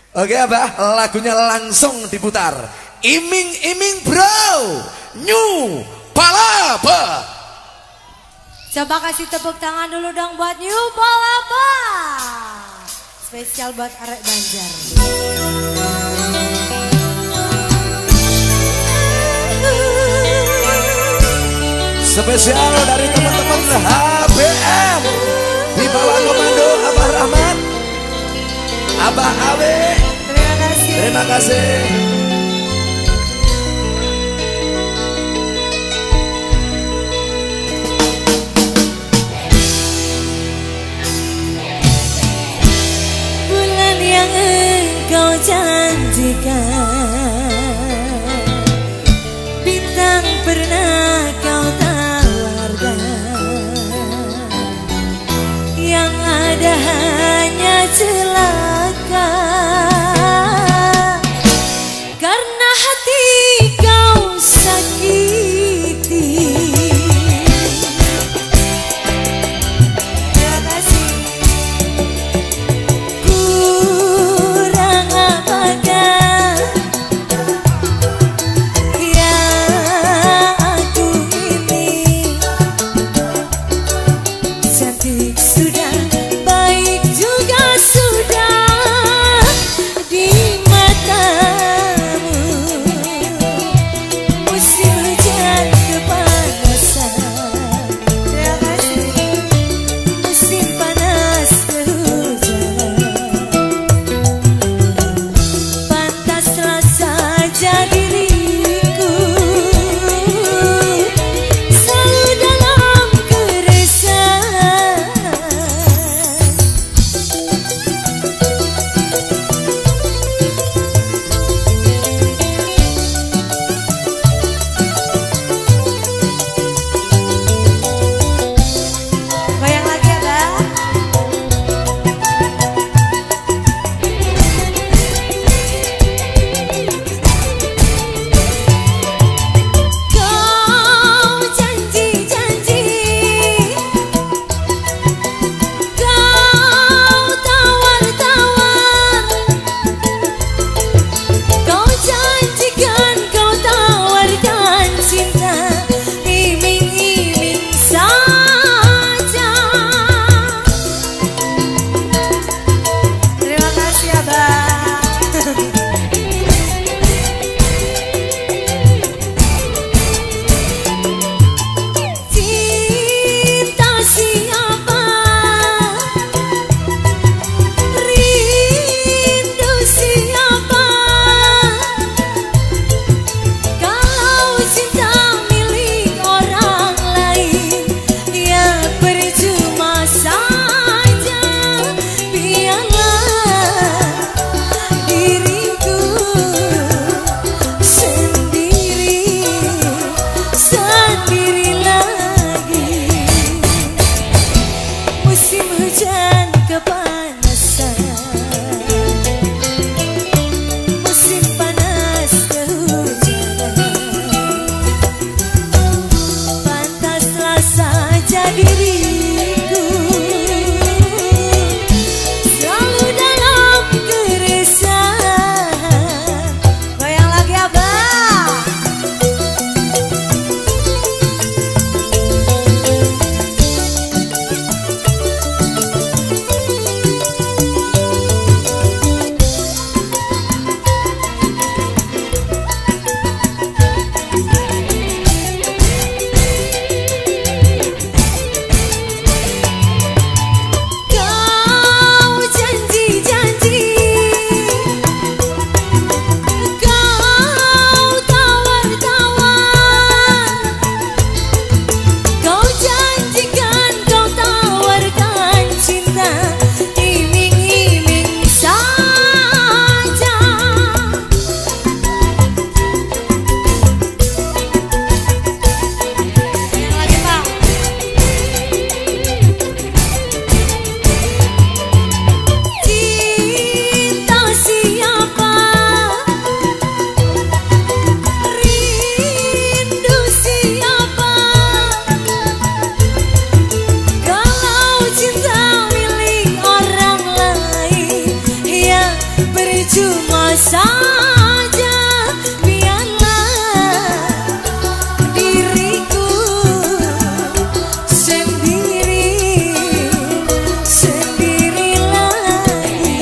Oke Abah, lagunya langsung diputar. Iming-iming bro, New Palapa. Coba kasih tepuk tangan dulu dong buat New Palapa. Spesial buat arek Banjar. Spesial dari teman-teman HBM di bawah komando Abah Rahmat, Abah Awe. Terima kasih. Terima kasih. Bulan yang engkau janjikan, bintang pernah kau tawarkan, yang ada hanya celaka. Karena hati kau sakiti. Terima kasih. Kurang apakah yang aku ini? Cantik sudah, baik juga sudah di matamu. Musim hujan kepanasan. Terima kasih. Musim panas kehujanan. Pantaslah saja diriku selalu dalam keresahan. Goyang lagi ya, Bang. Kau janji-janji, kau tawar-tawar, kau janjikan, kau tawarkan cinta, iming-iming saja. Terima kasih Abang. Cinta siapa, rindu siapa, kalau cinta milik orang lain, ya percuma saja. Biarlah diriku sendiri, sendiri lagi. Musim hujan kepanasan, musim panas kehujanan. Pantaslah saja diriku selalu dalam keresahan. Goyang lagi Abang. Kau janji-janji, kau tawar-tawar, kau janjikan, kau tawarkan cinta, iming-iming saja. Yang lagi Bang. Cinta siapa, rindu siapa, kalau cinta milik orang lain, ya Cuma saja biarlah diriku sendiri lagi.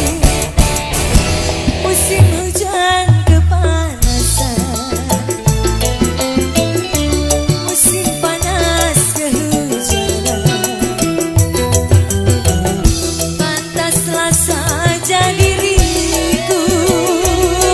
Musim hujan kepanasan, musim panas kehujanan. Pantaslah saja diriku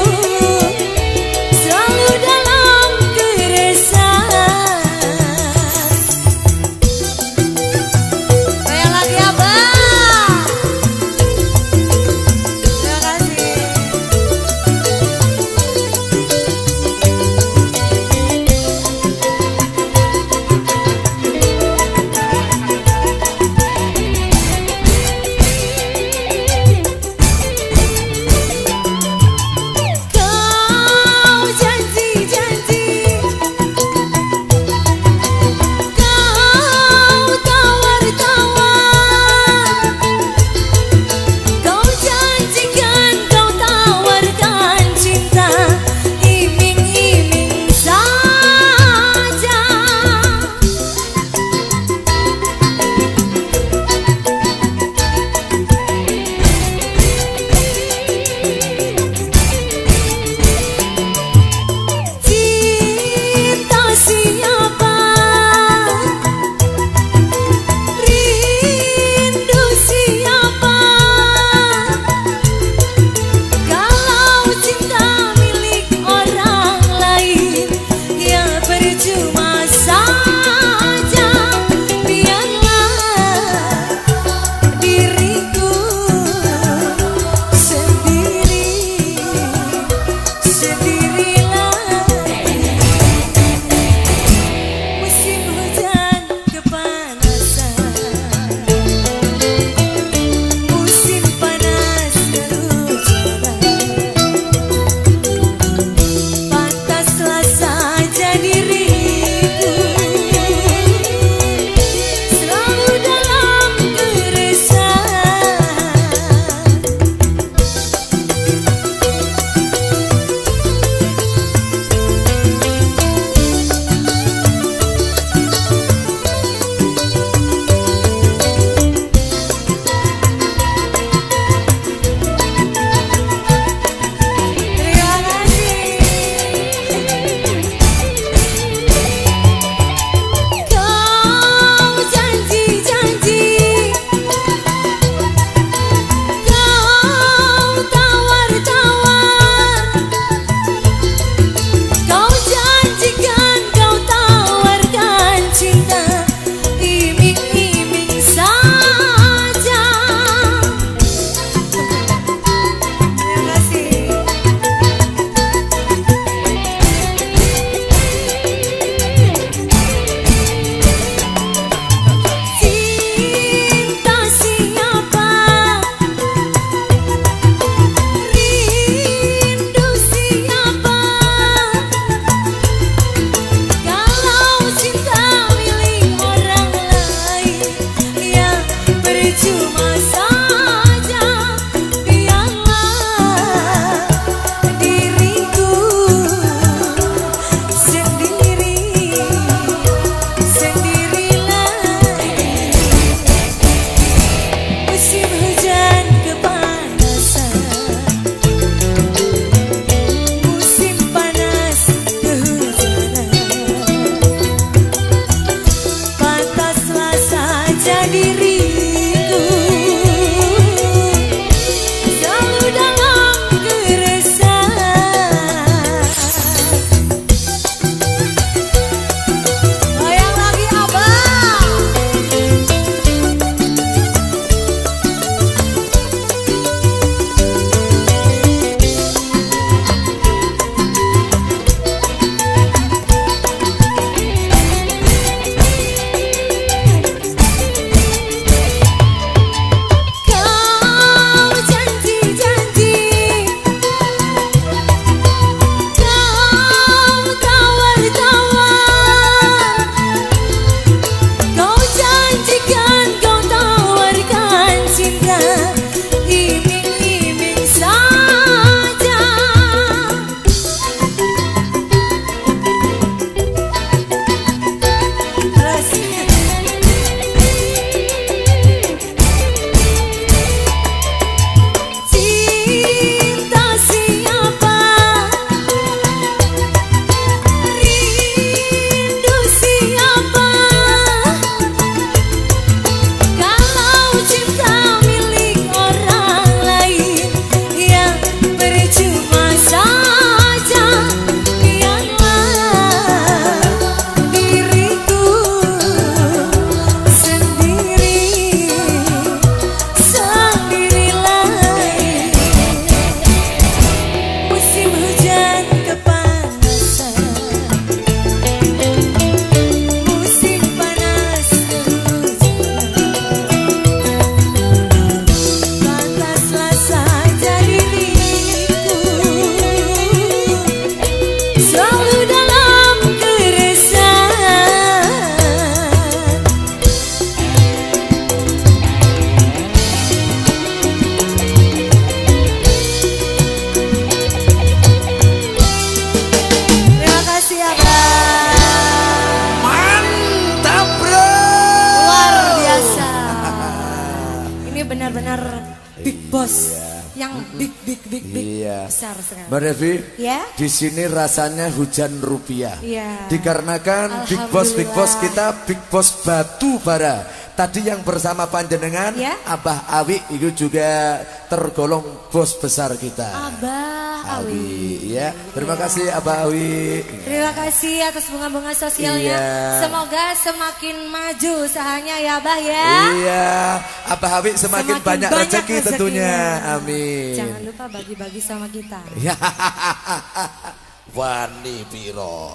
big. Iya. Besar sekali. Mbak Devi, Ya. di sini rasanya hujan rupiah. Iya. Dikarenakan Big Boss kita Big Boss batu bara. Tadi yang bersama panjenengan Ya. Abah Awi itu juga tergolong bos besar kita. Abah Awi. Ya. Terima kasih Abah Awi. Terima kasih atas bunga-bunga sosialnya. Iya. Semoga semakin maju usahanya ya Abah ya. Iya, Abah Awi semakin banyak rezeki tentunya. Amin. Jangan lupa bagi-bagi sama kita. Wani piro.